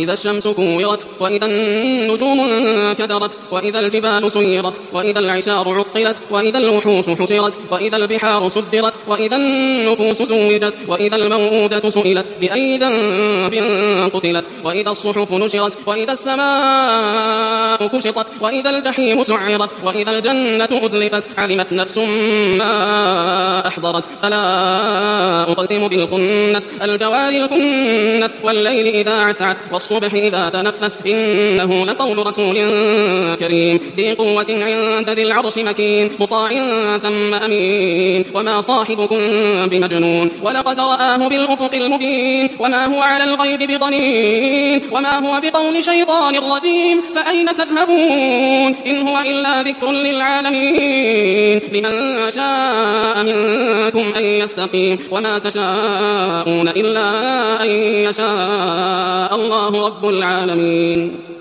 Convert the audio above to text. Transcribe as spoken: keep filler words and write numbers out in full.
إذا الشمس كورت وإذا النجوم انكدرت وإذا الجبال سيرت وإذا العشار عطلت وإذا الوحوش حشرت وإذا البحار سدرت وإذا النفوس زوجت وإذا الموءودة سئلت بأي ذنب قتلت وإذا الصحف نشرت وإذا السماء كشطت وإذا الجحيم سعرت وإذا الجنة أزلفت علمت نفس ما أحضرت فلا أقسم بالخنس الجوار الكنس والليل إذا عسعس والصبح إذا تنفس إنه لقول رسول كريم ذي قوة عند ذي العرش مكين مطاع ثم أمين وما صاحبكم بمجنون ولقد رآه بالأفق المبين وما هو على الغيب بضنين وما هو بقول شيطان رجيم فأين تذهبون إن هو إلا ذكر للعالمين لمن شاء منكم أن يستقيم وما تشاءون إلا أن يشاء الله رب العالمين.